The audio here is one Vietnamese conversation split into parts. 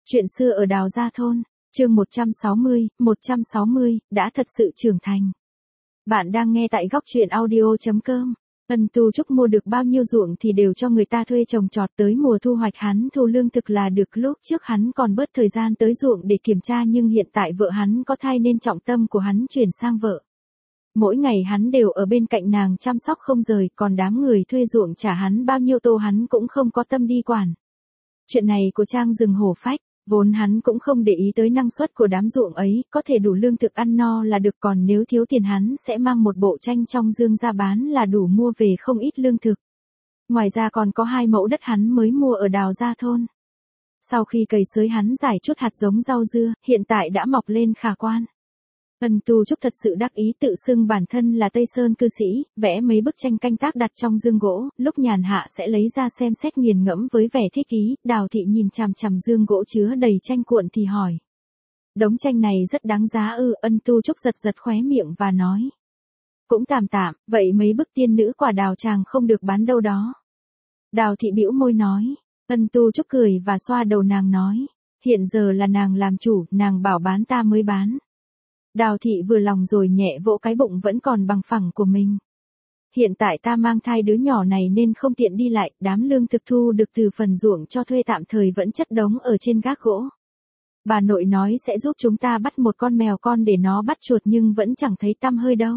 Chuyện xưa ở Đào Gia Thôn, chương 160, đã thật sự trưởng thành. Bạn đang nghe tại góc truyện audio.com. Ân Tu Trúc mua được bao nhiêu ruộng thì đều cho người ta thuê trồng trọt, tới mùa thu hoạch hắn thu lương thực là được. Lúc trước hắn còn bớt thời gian tới ruộng để kiểm tra, nhưng hiện tại vợ hắn có thai nên trọng tâm của hắn chuyển sang vợ. Mỗi ngày hắn đều ở bên cạnh nàng chăm sóc không rời, còn đám người thuê ruộng trả hắn bao nhiêu tô hắn cũng không có tâm đi quản. Chuyện này của Trang rừng hổ phách. Vốn hắn cũng không để ý tới năng suất của đám ruộng ấy, có thể đủ lương thực ăn no là được, còn nếu thiếu tiền hắn sẽ mang một bộ tranh trong dương ra bán là đủ mua về không ít lương thực. Ngoài ra còn có 2 mẫu đất hắn mới mua ở Đào Gia Thôn. Sau khi cày xới hắn rải chút hạt giống rau dưa, hiện tại đã mọc lên khả quan. Ân Tu Trúc thật sự đắc ý, tự xưng bản thân là Tây Sơn cư sĩ, vẽ mấy bức tranh canh tác đặt trong dương gỗ, lúc nhàn hạ sẽ lấy ra xem xét nghiền ngẫm với vẻ thích ý. Đào Thị nhìn chằm chằm dương gỗ chứa đầy tranh cuộn thì hỏi. Đống tranh này rất đáng giá ư? Ân Tu Trúc giật giật khóe miệng và nói. Cũng tạm tạm, vậy mấy bức tiên nữ quả đào chàng không được bán đâu đó. Đào Thị bĩu môi nói. Ân Tu Trúc cười và xoa đầu nàng nói. Hiện giờ là nàng làm chủ, nàng bảo bán ta mới bán. Đào Thị vừa lòng rồi nhẹ vỗ cái bụng vẫn còn bằng phẳng của mình. Hiện tại ta mang thai đứa nhỏ này nên không tiện đi lại, đám lương thực thu được từ phần ruộng cho thuê tạm thời vẫn chất đống ở trên gác gỗ. Bà nội nói sẽ giúp chúng ta bắt một con mèo con để nó bắt chuột nhưng vẫn chẳng thấy tăm hơi đâu.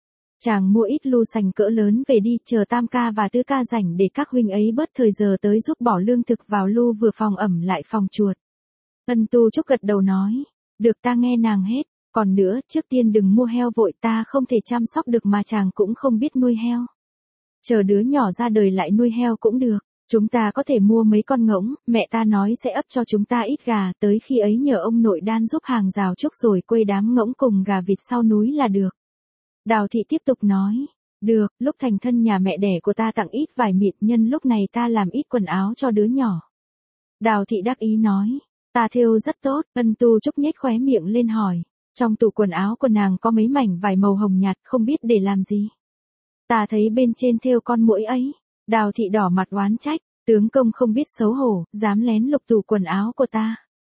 Chàng mua ít lu sành cỡ lớn về đi, chờ Tam ca và Tứ ca rảnh để các huynh ấy bớt thời giờ tới giúp bỏ lương thực vào lu, vừa phòng ẩm lại phòng chuột. Ân Tu Trúc gật đầu nói. Được, ta nghe nàng hết. Còn nữa, trước tiên đừng mua heo vội, ta không thể chăm sóc được mà chàng cũng không biết nuôi heo. Chờ đứa nhỏ ra đời lại nuôi heo cũng được. Chúng ta có thể mua mấy con ngỗng, mẹ ta nói sẽ ấp cho chúng ta ít gà, tới khi ấy nhờ ông nội đan giúp hàng rào trúc rồi quây đám ngỗng cùng gà vịt sau núi là được. Đào Thị tiếp tục nói. Được, lúc thành thân nhà mẹ đẻ của ta tặng ít vải mịn, nhân lúc này ta làm ít quần áo cho đứa nhỏ. Đào Thị đắc ý nói. Ta thêu rất tốt. Ân Tu Trúc nhếch khóe miệng lên hỏi. Trong tủ quần áo của nàng có mấy mảnh vải màu hồng nhạt, không biết để làm gì. Ta thấy bên trên thêu con muỗi ấy. Đào Thị đỏ mặt oán trách. Tướng công không biết xấu hổ, dám lén lục tủ quần áo của ta.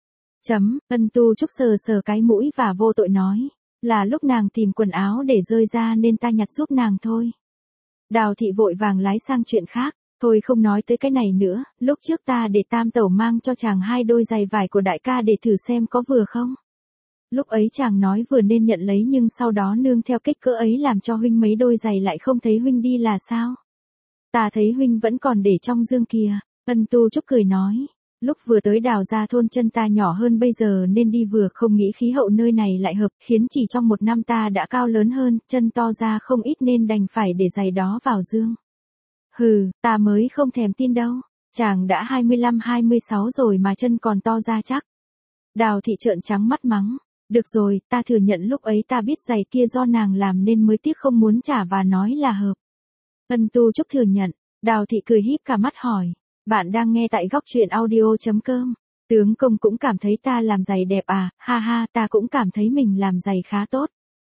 Ân Tu Trúc sờ sờ cái mũi và vô tội nói. Là lúc nàng tìm quần áo để rơi ra nên ta nhặt giúp nàng thôi. Đào Thị vội vàng lái sang chuyện khác. Thôi không nói tới cái này nữa, lúc trước ta để Tam tẩu mang cho chàng 2 đôi giày vải của đại ca để thử xem có vừa không. Lúc ấy chàng nói vừa nên nhận lấy, nhưng sau đó nương theo kích cỡ ấy làm cho huynh mấy đôi giày lại không thấy huynh đi là sao? Ta thấy huynh vẫn còn để trong dương kìa. Ân Tu Trúc cười nói. Lúc vừa tới Đào Gia Thôn chân ta nhỏ hơn bây giờ nên đi vừa không nghĩ khí hậu nơi này lại hợp, khiến chỉ trong 1 năm ta đã cao lớn hơn, chân to ra không ít nên đành phải để giày đó vào dương. Hừ, ta mới không thèm tin đâu. Chàng đã 25-26 rồi mà chân còn to ra chắc. Đào Thị trợn trắng mắt mắng. Được rồi, ta thừa nhận lúc ấy ta biết giày kia do nàng làm nên mới tiếc không muốn trả và nói là hợp. Ân Tu Trúc thừa nhận. Đào Thị cười híp cả mắt hỏi. Bạn đang nghe tại góc truyện audio.com. Tướng công cũng cảm thấy ta làm giày đẹp à? Ha ha, ta cũng cảm thấy mình làm giày khá tốt.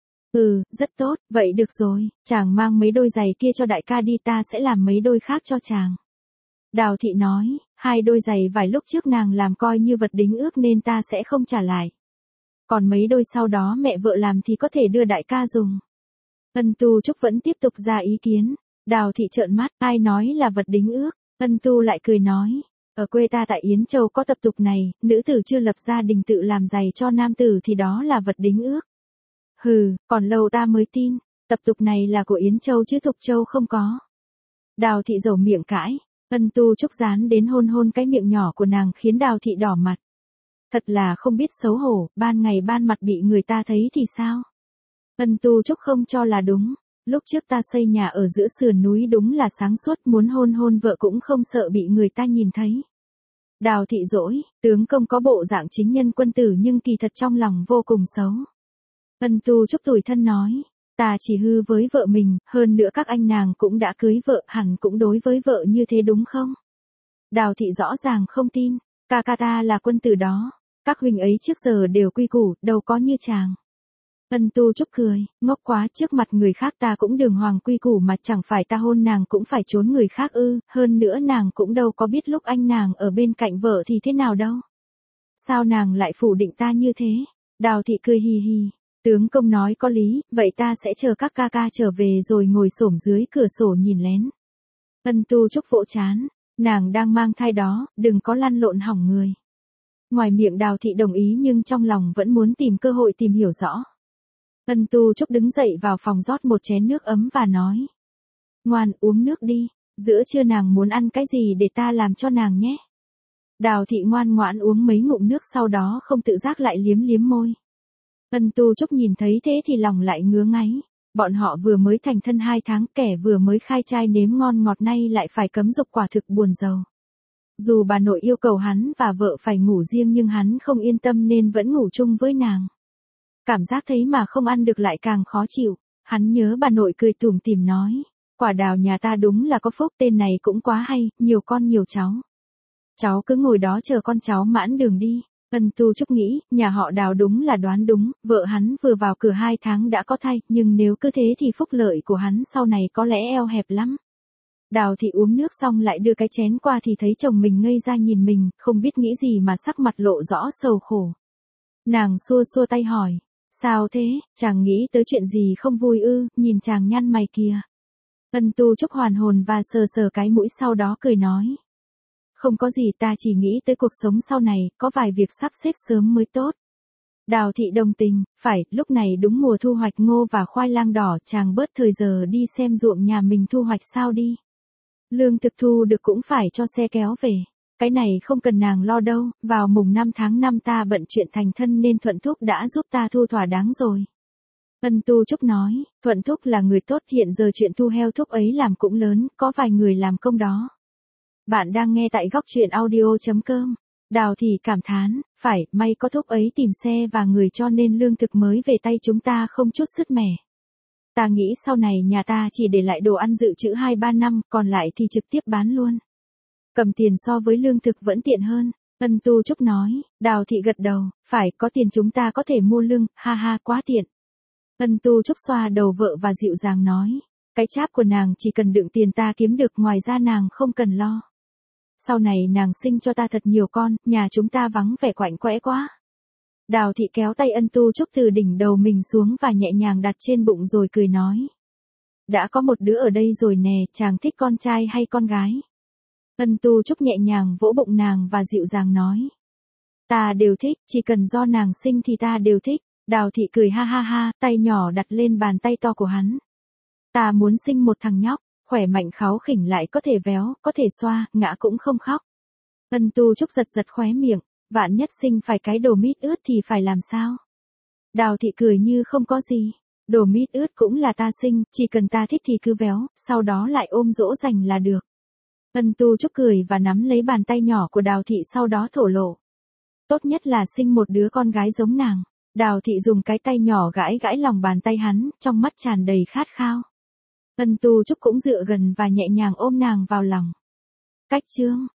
Ừ, rất tốt, vậy được rồi, chàng mang mấy đôi giày kia cho đại ca đi, ta sẽ làm mấy đôi khác cho chàng. Đào Thị nói, 2 đôi giày vài lúc trước nàng làm coi như vật đính ước nên ta sẽ không trả lại. Còn mấy đôi sau đó mẹ vợ làm thì có thể đưa đại ca dùng. Ân Tu Trúc vẫn tiếp tục ra ý kiến. Đào Thị trợn mắt, ai nói là vật đính ước? Ân Tu lại cười nói. Ở quê ta tại Yến Châu có tập tục này, nữ tử chưa lập gia đình tự làm giày cho nam tử thì đó là vật đính ước. Hừ, còn lâu ta mới tin. Tập tục này là của Yến Châu chứ Thục Châu không có. Đào Thị dầu miệng cãi. Ân Tu Trúc dán đến hôn hôn cái miệng nhỏ của nàng khiến Đào Thị đỏ mặt. Thật là không biết xấu hổ, ban ngày ban mặt bị người ta thấy thì sao? Ân Tu Trúc không cho là đúng. Lúc trước ta xây nhà ở giữa sườn núi đúng là sáng suốt, muốn hôn hôn vợ cũng không sợ bị người ta nhìn thấy. Đào Thị dỗi, tướng công có bộ dạng chính nhân quân tử nhưng kỳ thật trong lòng vô cùng xấu. Ân Tu Trúc tủi thân nói. Ta chỉ hư với vợ mình, hơn nữa các anh nàng cũng đã cưới vợ, hẳn cũng đối với vợ như thế đúng không? Đào Thị rõ ràng không tin. Ca ca ta là quân tử đó. Các huynh ấy trước giờ đều quy củ, đâu có như chàng. Ân Tu Trúc cười, ngốc quá, trước mặt người khác ta cũng đường hoàng quy củ mà, chẳng phải ta hôn nàng cũng phải trốn người khác ư? Hơn nữa nàng cũng đâu có biết lúc anh nàng ở bên cạnh vợ thì thế nào đâu. Sao nàng lại phủ định ta như thế? Đào thị cười hì hì. Tướng công nói có lý, vậy ta sẽ chờ các ca ca trở về rồi ngồi xổm dưới cửa sổ nhìn lén. Ân Tu Trúc vỗ chán. Nàng đang mang thai đó, đừng có lăn lộn hỏng người. Ngoài miệng Đào thị đồng ý nhưng trong lòng vẫn muốn tìm cơ hội tìm hiểu rõ. Ân Tu Trúc đứng dậy vào phòng rót một chén nước ấm và nói. Ngoan uống nước đi, giữa trưa nàng muốn ăn cái gì để ta làm cho nàng nhé. Đào thị ngoan ngoãn uống mấy ngụm nước sau đó không tự giác lại liếm liếm môi. Ân Tu Trúc nhìn thấy thế thì lòng lại ngứa ngáy. Bọn họ vừa mới thành thân 2 tháng, kẻ vừa mới khai trai nếm ngon ngọt nay lại phải cấm dục, quả thực buồn rầu. Dù bà nội yêu cầu hắn và vợ phải ngủ riêng nhưng hắn không yên tâm nên vẫn ngủ chung với nàng. Cảm giác thấy mà không ăn được lại càng khó chịu. Hắn nhớ bà nội cười tủm tỉm nói. Quả Đào nhà ta đúng là có phúc, tên này cũng quá hay, nhiều con nhiều cháu. Cháu cứ ngồi đó chờ con cháu mãn đường đi. Ân Tu Trúc nghĩ, nhà họ Đào đúng là đoán đúng, vợ hắn vừa vào cửa 2 tháng đã có thai, nhưng nếu cứ thế thì phúc lợi của hắn sau này có lẽ eo hẹp lắm. Đào thị uống nước xong lại đưa cái chén qua thì thấy chồng mình ngây ra nhìn mình, không biết nghĩ gì mà sắc mặt lộ rõ sầu khổ. Nàng xua xua tay hỏi, sao thế, chàng nghĩ tới chuyện gì không vui ư, nhìn chàng nhăn mày kìa. Ân Tu Trúc hoàn hồn và sờ sờ cái mũi sau đó cười nói. Không có gì, ta chỉ nghĩ tới cuộc sống sau này, có vài việc sắp xếp sớm mới tốt. Đào thị đồng tình, phải, lúc này đúng mùa thu hoạch ngô và khoai lang đỏ, chàng bớt thời giờ đi xem ruộng nhà mình thu hoạch sao đi. Lương thực thu được cũng phải cho xe kéo về. Cái này không cần nàng lo đâu, vào mùng 5 tháng 5 ta bận chuyện thành thân nên Thuận Thúc đã giúp ta thu thỏa đáng rồi. Ân Tu Trúc nói, Thuận Thúc là người tốt, hiện giờ chuyện thu heo thúc ấy làm cũng lớn, có vài người làm công đó. Bạn đang nghe tại góc truyện audio.com. Đào thì cảm thán, phải, may có thúc ấy tìm xe và người cho nên lương thực mới về tay chúng ta không chút sứt mẻ. Ta nghĩ sau này nhà ta chỉ để lại đồ ăn dự trữ 2-3 năm, còn lại thì trực tiếp bán luôn. Cầm tiền so với lương thực vẫn tiện hơn. Ân Tu Trúc nói, Đào thị gật đầu, phải, có tiền chúng ta có thể mua lương, ha ha, quá tiện. Ân Tu Trúc xoa đầu vợ và dịu dàng nói, cái cháp của nàng chỉ cần đựng tiền ta kiếm được, ngoài ra nàng không cần lo. Sau này nàng sinh cho ta thật nhiều con, nhà chúng ta vắng vẻ quạnh quẽ quá. Đào thị kéo tay Ân Tu Trúc từ đỉnh đầu mình xuống và nhẹ nhàng đặt trên bụng rồi cười nói. Đã có một đứa ở đây rồi nè, chàng thích con trai hay con gái? Ân Tu Trúc nhẹ nhàng vỗ bụng nàng và dịu dàng nói. Ta đều thích, chỉ cần do nàng sinh thì ta đều thích. Đào thị cười ha ha ha, tay nhỏ đặt lên bàn tay to của hắn. Ta muốn sinh một thằng nhóc, khỏe mạnh kháu khỉnh lại có thể véo, có thể xoa, ngã cũng không khóc. Ân Tu Trúc giật giật khóe miệng, vạn nhất sinh phải cái đồ mít ướt thì phải làm sao? Đào thị cười như không có gì. Đồ mít ướt cũng là ta sinh, chỉ cần ta thích thì cứ véo, sau đó lại ôm dỗ dành là được. Ân Tu Trúc cười và nắm lấy bàn tay nhỏ của Đào thị sau đó thổ lộ. Tốt nhất là sinh một đứa con gái giống nàng. Đào thị dùng cái tay nhỏ gãi gãi lòng bàn tay hắn, trong mắt tràn đầy khát khao. Ân Tu Trúc cũng dựa gần và nhẹ nhàng ôm nàng vào lòng. Cách chương